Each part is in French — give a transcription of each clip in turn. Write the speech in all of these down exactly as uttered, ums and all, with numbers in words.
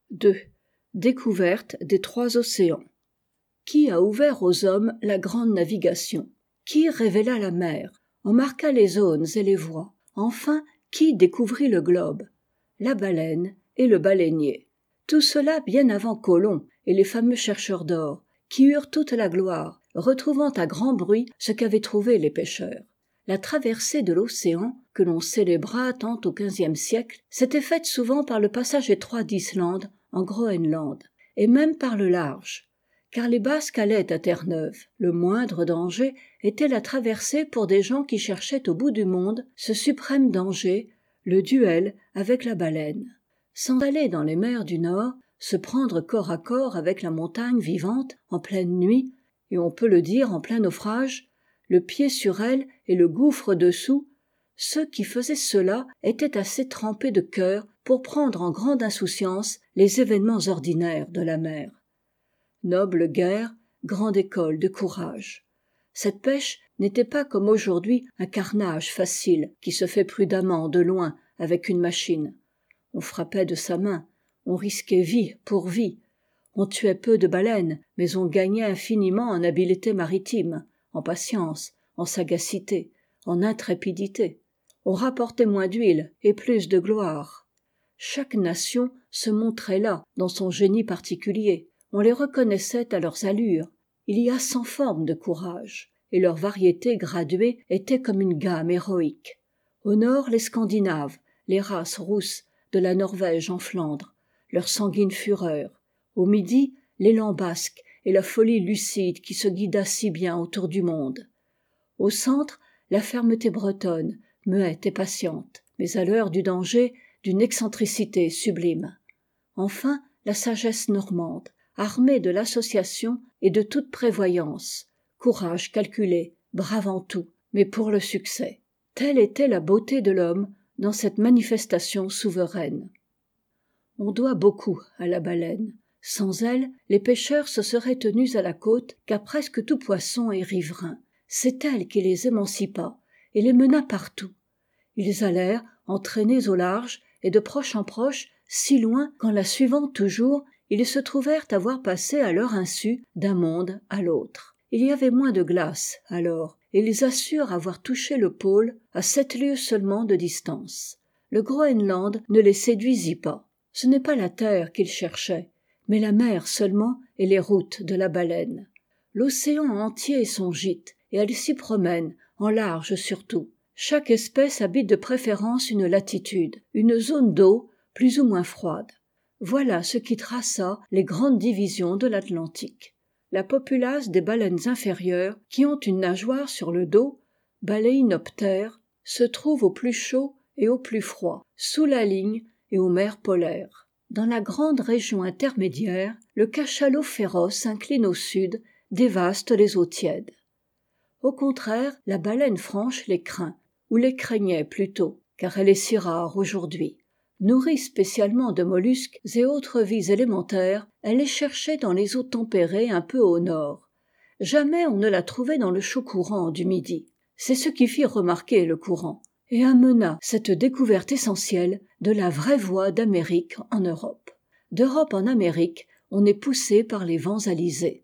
deux. Découverte des trois océans. Qui a ouvert aux hommes la grande navigation? Qui révéla la mer, en marqua les zones et les voies? Enfin, qui découvrit le globe? La baleine et le baleinier. Tout cela bien avant Colomb et les fameux chercheurs d'or, qui eurent toute la gloire, retrouvant à grand bruit ce qu'avaient trouvé les pêcheurs. La traversée de l'océan, que l'on célébra tant au quinzième siècle, s'était faite souvent par le passage étroit d'Islande en Groenland, et même par le large, car les Basques allaient à Terre-Neuve. Le moindre danger était la traversée pour des gens qui cherchaient au bout du monde ce suprême danger, le duel avec la baleine. Sans aller dans les mers du Nord, se prendre corps à corps avec la montagne vivante en pleine nuit, et on peut le dire en plein naufrage, le pied sur elle et le gouffre dessous, ceux qui faisaient cela étaient assez trempés de cœur pour prendre en grande insouciance les événements ordinaires de la mer. Noble guerre, grande école de courage. Cette pêche n'était pas comme aujourd'hui un carnage facile qui se fait prudemment de loin avec une machine. On frappait de sa main, on risquait vie pour vie, on tuait peu de baleines, mais on gagnait infiniment en habileté maritime, en patience, en sagacité, en intrépidité. On rapportait moins d'huile et plus de gloire. Chaque nation se montrait là dans son génie particulier. On les reconnaissait à leurs allures. Il y a cent formes de courage, et leur variété graduée était comme une gamme héroïque. Au nord, les Scandinaves, les races rousses de la Norvège en Flandre, leur sanguine fureur. Au midi, l'élan basque et la folie lucide qui se guida si bien autour du monde. Au centre, la fermeté bretonne, muette et patiente, mais à l'heure du danger, d'une excentricité sublime. Enfin, la sagesse normande, armée de l'association et de toute prévoyance, courage calculé, bravant tout, mais pour le succès. Telle était la beauté de l'homme dans cette manifestation souveraine. On doit beaucoup à la baleine. Sans elle, les pêcheurs se seraient tenus à la côte car presque tout poisson est riverain. C'est elle qui les émancipa et les mena partout. Ils allèrent, entraînés au large et de proche en proche, si loin qu'en la suivant toujours, ils se trouvèrent avoir passé à leur insu d'un monde à l'autre. Il y avait moins de glace, alors, et ils assurent avoir touché le pôle à sept lieues seulement de distance. Le Groenland ne les séduisit pas. Ce n'est pas la terre qu'ils cherchaient, mais la mer seulement et les routes de la baleine. L'océan entier est son gîte, et elle s'y promène, en large surtout. Chaque espèce habite de préférence une latitude, une zone d'eau plus ou moins froide. Voilà ce qui traça les grandes divisions de l'Atlantique. La populace des baleines inférieures, qui ont une nageoire sur le dos, Balaenoptères, se trouve au plus chaud et au plus froid, sous la ligne et aux mers polaires. Dans la grande région intermédiaire, le cachalot féroce s'incline au sud, dévaste les eaux tièdes. Au contraire, la baleine franche les craint, ou les craignait plutôt, car elle est si rare aujourd'hui. Nourrie spécialement de mollusques et autres vies élémentaires, elle les cherchait dans les eaux tempérées un peu au nord. Jamais on ne la trouvait dans le chaud courant du Midi. C'est ce qui fit remarquer le courant, et amena cette découverte essentielle de la vraie voie d'Amérique en Europe. D'Europe en Amérique, on est poussé par les vents alizés.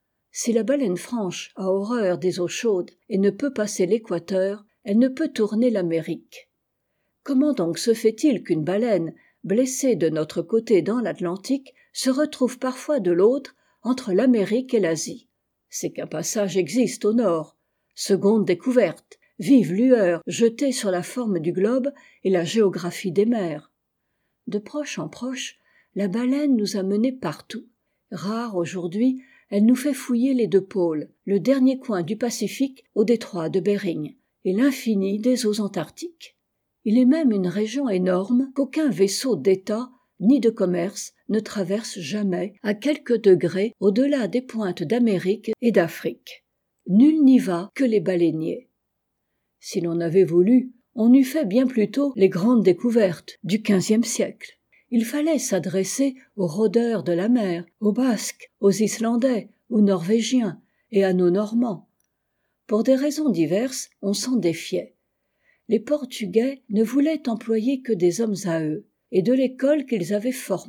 Si la baleine franche a horreur des eaux chaudes et ne peut passer l'équateur, elle ne peut tourner l'Amérique. Comment donc se fait-il qu'une baleine, blessée de notre côté dans l'Atlantique, se retrouve parfois de l'autre, entre l'Amérique et l'Asie? C'est qu'un passage existe au nord. Seconde découverte, vive lueur jetée sur la forme du globe et la géographie des mers. De proche en proche, la baleine nous a menés partout. Rare aujourd'hui, elle nous fait fouiller les deux pôles, le dernier coin du Pacifique au détroit de Bering et l'infini des eaux antarctiques. Il est même une région énorme qu'aucun vaisseau d'État ni de commerce ne traverse jamais à quelques degrés au-delà des pointes d'Amérique et d'Afrique. Nul n'y va que les baleiniers. Si l'on avait voulu, on eût fait bien plus tôt les grandes découvertes du quinzième siècle. Il fallait s'adresser aux rôdeurs de la mer, aux Basques, aux Islandais, aux Norvégiens et à nos Normands. Pour des raisons diverses, on s'en défiait. Les Portugais ne voulaient employer que des hommes à eux, et de l'école qu'ils avaient formée,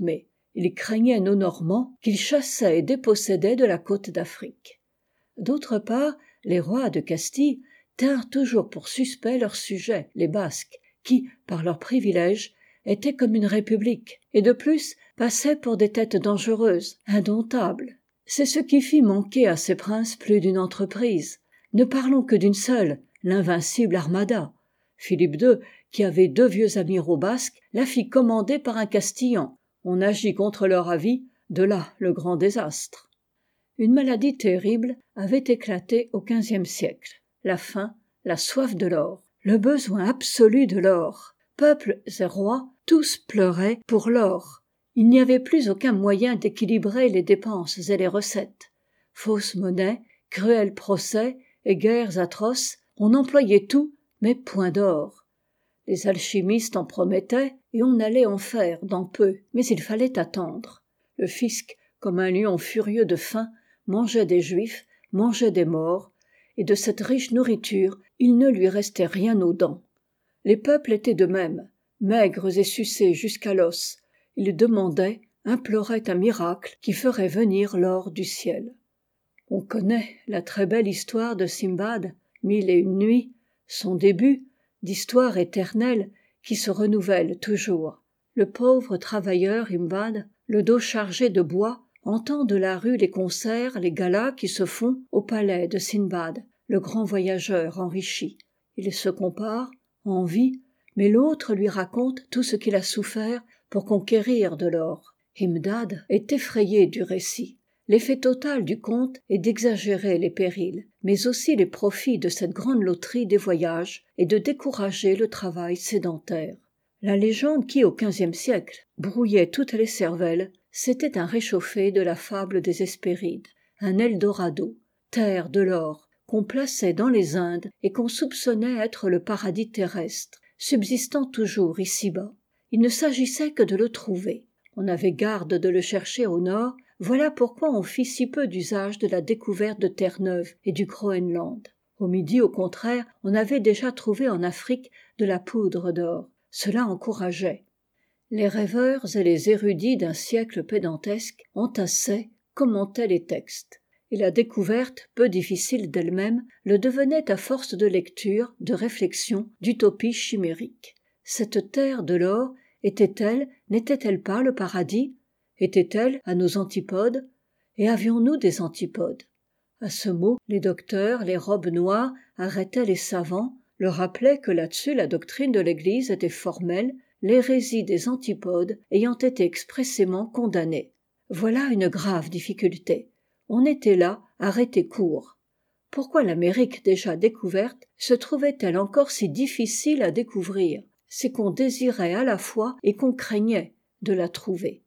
Il craignait nos Normands qu'ils chassaient et dépossédaient de la côte d'Afrique. D'autre part, les rois de Castille tinrent toujours pour suspects leurs sujets, les Basques, qui, par leurs privilèges, étaient comme une république, et de plus passaient pour des têtes dangereuses, indomptables. C'est ce qui fit manquer à ces princes plus d'une entreprise. Ne parlons que d'une seule, l'invincible Armada. Philippe deux, qui avait deux vieux amiraux basques, la fit commander par un Castillan. On agit contre leur avis, de là le grand désastre. Une maladie terrible avait éclaté au quinzième siècle. La faim, la soif de l'or, le besoin absolu de l'or. Peuples et rois, tous pleuraient pour l'or. Il n'y avait plus aucun moyen d'équilibrer les dépenses et les recettes. Fausse monnaie, cruels procès et guerres atroces, on employait tout, mais point d'or. Les alchimistes en promettaient, et on allait en faire dans peu, mais il fallait attendre. Le fisc, comme un lion furieux de faim, mangeait des juifs, mangeait des morts, et de cette riche nourriture, il ne lui restait rien aux dents. Les peuples étaient de même, maigres et sucés jusqu'à l'os. Ils demandaient, imploraient un miracle qui ferait venir l'or du ciel. On connaît la très belle histoire de Simbad, Mille et une nuits, son début, d'histoire éternelle qui se renouvelle toujours. Le pauvre travailleur Imbad, le dos chargé de bois, entend de la rue les concerts, les galas qui se font au palais de Sindbad, le grand voyageur enrichi. Il se compare, envie, mais l'autre lui raconte tout ce qu'il a souffert pour conquérir de l'or. Imdad est effrayé du récit. L'effet total du conte est d'exagérer les périls, mais aussi les profits de cette grande loterie des voyages et de décourager le travail sédentaire. La légende qui, au quinzième siècle, brouillait toutes les cervelles, c'était un réchauffé de la fable des Hespérides, un Eldorado, terre de l'or, qu'on plaçait dans les Indes et qu'on soupçonnait être le paradis terrestre, subsistant toujours ici-bas. Il ne s'agissait que de le trouver. On avait garde de le chercher au nord, voilà pourquoi on fit si peu d'usage de la découverte de Terre-Neuve et du Groenland. Au midi, au contraire, on avait déjà trouvé en Afrique de la poudre d'or. Cela encourageait. Les rêveurs et les érudits d'un siècle pédantesque entassaient, commentaient les textes. Et la découverte, peu difficile d'elle-même, le devenait à force de lecture, de réflexion, d'utopie chimérique. Cette terre de l'or, était-elle, n'était-elle pas le paradis ? Était-elle à nos antipodes ? Et avions-nous des antipodes ? À ce mot, les docteurs, les robes noires, arrêtaient les savants, leur rappelaient que là-dessus la doctrine de l'Église était formelle, l'hérésie des antipodes ayant été expressément condamnée. Voilà une grave difficulté. On était là, arrêté court. Pourquoi l'Amérique déjà découverte se trouvait-elle encore si difficile à découvrir ? C'est qu'on désirait à la fois et qu'on craignait de la trouver.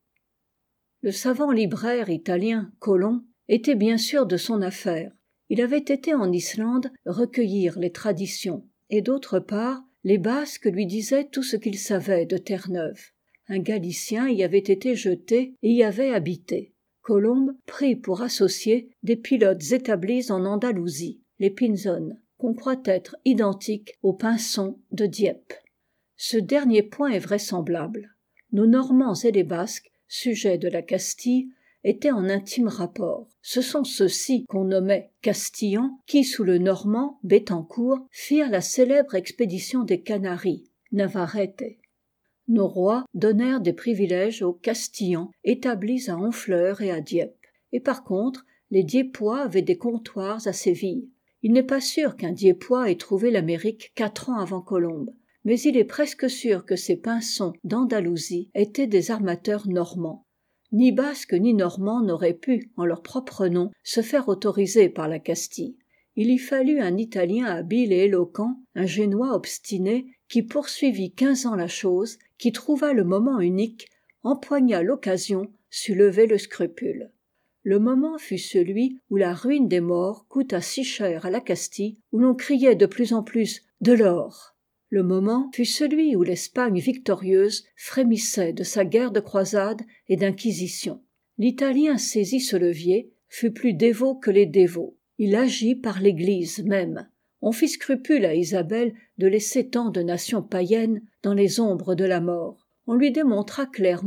Le savant libraire italien, Colomb, était bien sûr de son affaire. Il avait été en Islande recueillir les traditions, et d'autre part, les Basques lui disaient tout ce qu'ils savaient de Terre-Neuve. Un Galicien y avait été jeté et y avait habité. Colomb prit pour associés des pilotes établis en Andalousie, les Pinzon, qu'on croit être identiques aux Pinsons de Dieppe. Ce dernier point est vraisemblable. Nos Normands et les Basques, sujets de la Castille, étaient en intime rapport. Ce sont ceux-ci qu'on nommait Castillans qui, sous le Normand Béthencourt, firent la célèbre expédition des Canaries, Navarrete. Nos rois donnèrent des privilèges aux Castillans établis à Honfleur et à Dieppe. Et par contre, les Dieppois avaient des comptoirs à Séville. Il n'est pas sûr qu'un Dieppois ait trouvé l'Amérique quatre ans avant Colomb, mais il est presque sûr que ces Pinsons d'Andalousie étaient des armateurs normands. Ni Basques ni Normands n'auraient pu, en leur propre nom, se faire autoriser par la Castille. Il y fallut un Italien habile et éloquent, un Génois obstiné, qui poursuivit quinze ans la chose, qui trouva le moment unique, empoigna l'occasion, sut lever le scrupule. Le moment fut celui où la ruine des morts coûta si cher à la Castille, où l'on criait de plus en plus « de l'or ». Le moment fut celui où l'Espagne victorieuse frémissait de sa guerre de croisade et d'inquisition. L'Italien saisit ce levier, fut plus dévot que les dévots. Il agit par l'Église même. On fit scrupule à Isabelle de laisser tant de nations païennes dans les ombres de la mort. On lui démontra clairement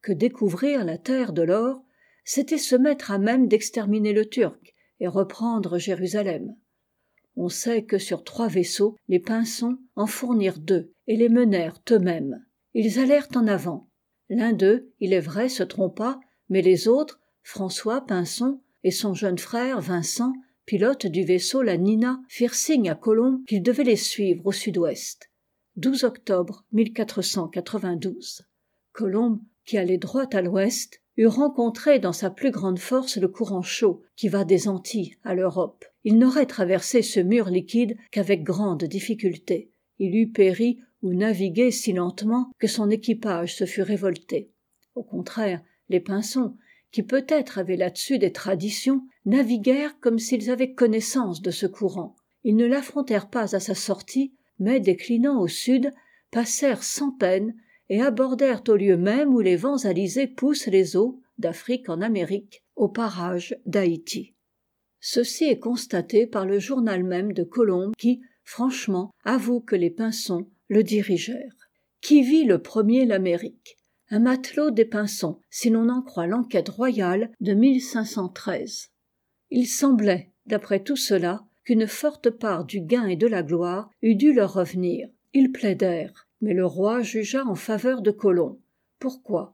que découvrir la terre de l'or, c'était se mettre à même d'exterminer le Turc et reprendre Jérusalem. On sait que sur trois vaisseaux, les Pinsons en fournirent deux et les menèrent eux-mêmes. Ils allèrent en avant. L'un d'eux, il est vrai, se trompa, mais les autres, François Pinson et son jeune frère Vincent, pilote du vaisseau la Nina, firent signe à Colomb qu'il devait les suivre au sud-ouest. douze octobre mille quatre cent quatre-vingt-douze. Colomb, qui allait droit à l'ouest, eut rencontré dans sa plus grande force le courant chaud qui va des Antilles à l'Europe. Il n'aurait traversé ce mur liquide qu'avec grande difficulté. Il eût péri ou navigué si lentement que son équipage se fût révolté. Au contraire, les Pinsons, qui peut-être avaient là-dessus des traditions, naviguèrent comme s'ils avaient connaissance de ce courant. Ils ne l'affrontèrent pas à sa sortie, mais déclinant au sud, passèrent sans peine et abordèrent au lieu même où les vents alizés poussent les eaux, d'Afrique en Amérique, au parage d'Haïti. Ceci est constaté par le journal même de Colomb qui, franchement, avoue que les Pinsons le dirigèrent. Qui vit le premier l'Amérique ? Un matelot des Pinsons, si l'on en croit l'enquête royale de mille cinq cent treize. Il semblait, d'après tout cela, qu'une forte part du gain et de la gloire eût dû leur revenir. Ils plaidèrent, mais le roi jugea en faveur de Colomb. Pourquoi ?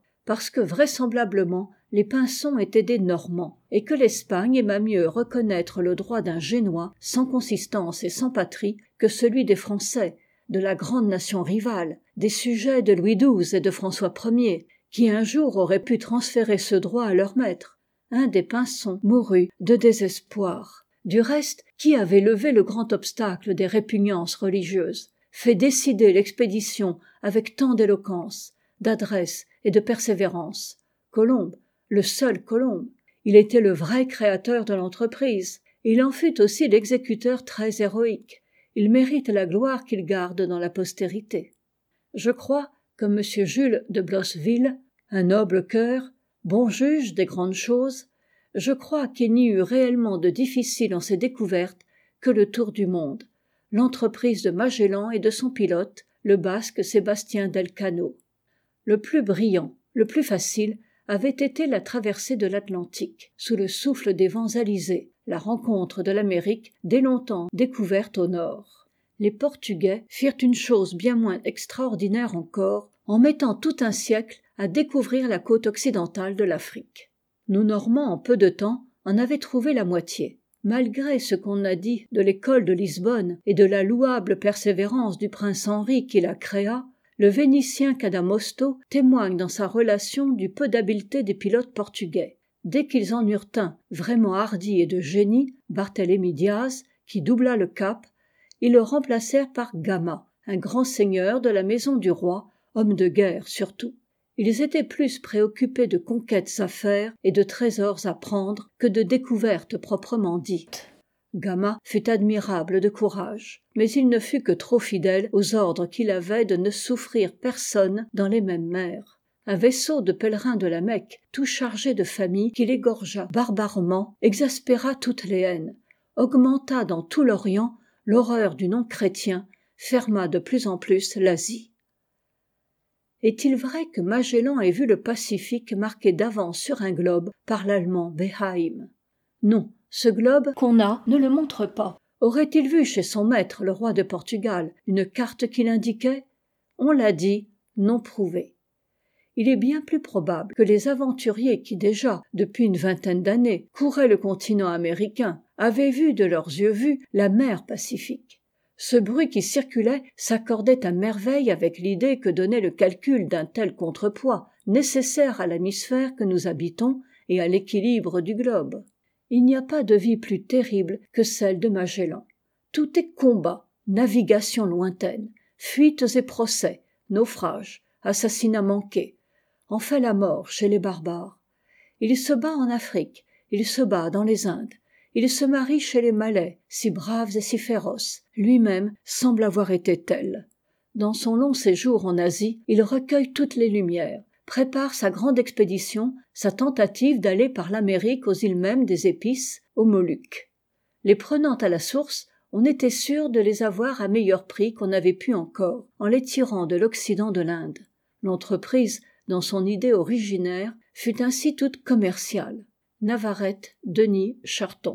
Parce que vraisemblablement les Pinsons étaient des Normands, et que l'Espagne aima mieux reconnaître le droit d'un Génois sans consistance et sans patrie que celui des Français, de la grande nation rivale, des sujets de Louis douze et de François Ier, qui un jour auraient pu transférer ce droit à leur maître. Un des Pinsons mourut de désespoir. Du reste, qui avait levé le grand obstacle des répugnances religieuses, fait décider l'expédition avec tant d'éloquence, d'adresse et de persévérance? Colomb, le seul Colomb. Il était le vrai créateur de l'entreprise, et il en fut aussi l'exécuteur très héroïque. Il mérite la gloire qu'il garde dans la postérité. Je crois, comme M. Jules de Blosseville, un noble cœur, bon juge des grandes choses, je crois qu'il n'y eut réellement de difficile en ces découvertes que le tour du monde, l'entreprise de Magellan et de son pilote, le basque Sébastien d'Elcano. Le plus brillant, le plus facile, avait été la traversée de l'Atlantique, sous le souffle des vents alizés, la rencontre de l'Amérique dès longtemps découverte au nord. Les Portugais firent une chose bien moins extraordinaire encore, en mettant tout un siècle à découvrir la côte occidentale de l'Afrique. Nous Normands, en peu de temps, en avaient trouvé la moitié. Malgré ce qu'on a dit de l'école de Lisbonne et de la louable persévérance du prince Henri qui la créa, le Vénitien Cadamosto témoigne dans sa relation du peu d'habileté des pilotes portugais. Dès qu'ils en eurent un vraiment hardi et de génie, Barthélemy Diaz, qui doubla le cap, ils le remplacèrent par Gama, un grand seigneur de la maison du roi, homme de guerre surtout. Ils étaient plus préoccupés de conquêtes à faire et de trésors à prendre que de découvertes proprement dites. Gama fut admirable de courage, mais il ne fut que trop fidèle aux ordres qu'il avait de ne souffrir personne dans les mêmes mers. Un vaisseau de pèlerins de la Mecque, tout chargé de familles, qui l'égorgea barbarement, exaspéra toutes les haines, augmenta dans tout l'Orient l'horreur du non-chrétien, ferma de plus en plus l'Asie. Est-il vrai que Magellan ait vu le Pacifique marqué d'avance sur un globe par l'allemand Behaim ? Non, ce globe qu'on a ne le montre pas. Aurait-il vu chez son maître, le roi de Portugal, une carte qui l'indiquait ? On l'a dit, non prouvé. Il est bien plus probable que les aventuriers qui déjà, depuis une vingtaine d'années, couraient le continent américain, avaient vu de leurs yeux vus la mer Pacifique. Ce bruit qui circulait s'accordait à merveille avec l'idée que donnait le calcul d'un tel contrepoids, nécessaire à l'hémisphère que nous habitons et à l'équilibre du globe. Il n'y a pas de vie plus terrible que celle de Magellan. Tout est combat, navigation lointaine, fuites et procès, naufrages, assassinats manqués. Enfin la mort chez les barbares. Il se bat en Afrique, il se bat dans les Indes, il se marie chez les Malais, si braves et si féroces. Lui-même semble avoir été tel. Dans son long séjour en Asie, il recueille toutes les lumières, prépare sa grande expédition, sa tentative d'aller par l'Amérique aux îles mêmes des Épices, aux Moluques. Les prenant à la source, on était sûr de les avoir à meilleur prix qu'on avait pu encore, en les tirant de l'Occident de l'Inde. L'entreprise dans son idée originaire, fut ainsi toute commerciale. Navarrete, Denis, Charton.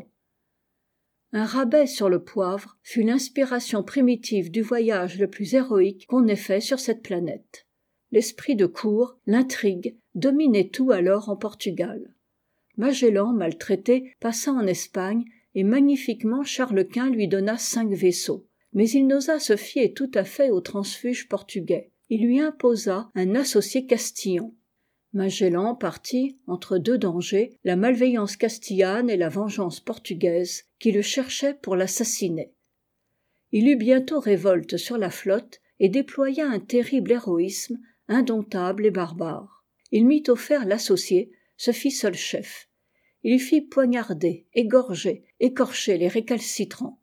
Un rabais sur le poivre fut l'inspiration primitive du voyage le plus héroïque qu'on ait fait sur cette planète. L'esprit de cour, l'intrigue, dominaient tout alors en Portugal. Magellan, maltraité, passa en Espagne et magnifiquement Charles Quint lui donna cinq vaisseaux. Mais il n'osa se fier tout à fait au transfuge portugais. Il lui imposa un associé castillon. Magellan partit entre deux dangers, la malveillance castillane et la vengeance portugaise, qui le cherchait pour l'assassiner. Il eut bientôt révolte sur la flotte et déploya un terrible héroïsme, indomptable et barbare. Il mit au fer l'associé, se fit seul chef. Il fit poignarder, égorger, écorcher les récalcitrants.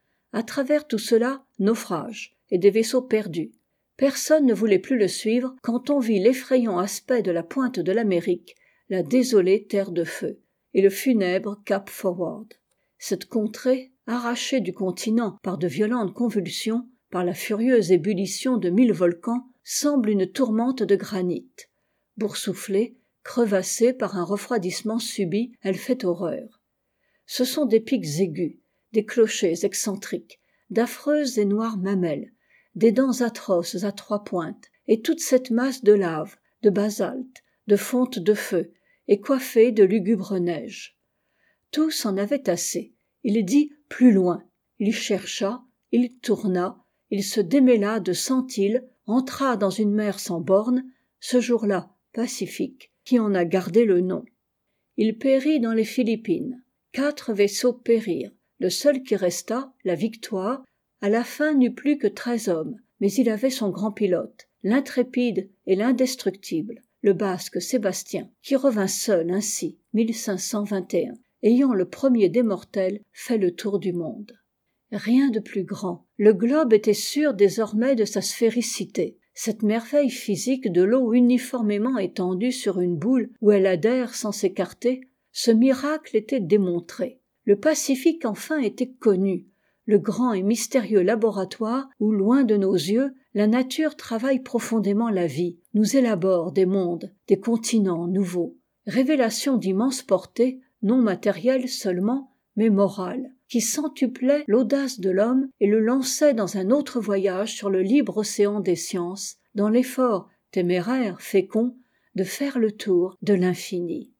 À travers tout cela, naufrages et des vaisseaux perdus. Personne ne voulait plus le suivre quand on vit l'effrayant aspect de la pointe de l'Amérique, la désolée terre de feu, et le funèbre Cap Forward. Cette contrée, arrachée du continent par de violentes convulsions, par la furieuse ébullition de mille volcans, semble une tourmente de granit. Boursouflée, crevassée par un refroidissement subit, elle fait horreur. Ce sont des pics aigus, des clochers excentriques, d'affreuses et noires mamelles, des dents atroces à trois pointes, et toute cette masse de lave, de basalte, de fonte de feu, et coiffée de lugubres neiges. Tous en avaient assez. Il dit « plus loin ». Il chercha, il tourna, il se démêla de cent îles, entra dans une mer sans bornes, ce jour-là pacifique, qui en a gardé le nom. Il périt dans les Philippines. Quatre vaisseaux périrent. Le seul qui resta, la Victoire, à la fin n'eut plus que treize hommes, mais il avait son grand pilote, l'intrépide et l'indestructible, le basque Sébastien, qui revint seul ainsi, mille cinq cent vingt et un, ayant le premier des mortels fait le tour du monde. Rien de plus grand. Le globe était sûr désormais de sa sphéricité. Cette merveille physique de l'eau uniformément étendue sur une boule où elle adhère sans s'écarter, ce miracle était démontré. Le Pacifique enfin était connu, le grand et mystérieux laboratoire où, loin de nos yeux, la nature travaille profondément la vie, nous élabore des mondes, des continents nouveaux. Révélation d'immense portée, non matérielle seulement, mais morale, qui centuplait l'audace de l'homme et le lançait dans un autre voyage sur le libre océan des sciences, dans l'effort téméraire, fécond, de faire le tour de l'infini.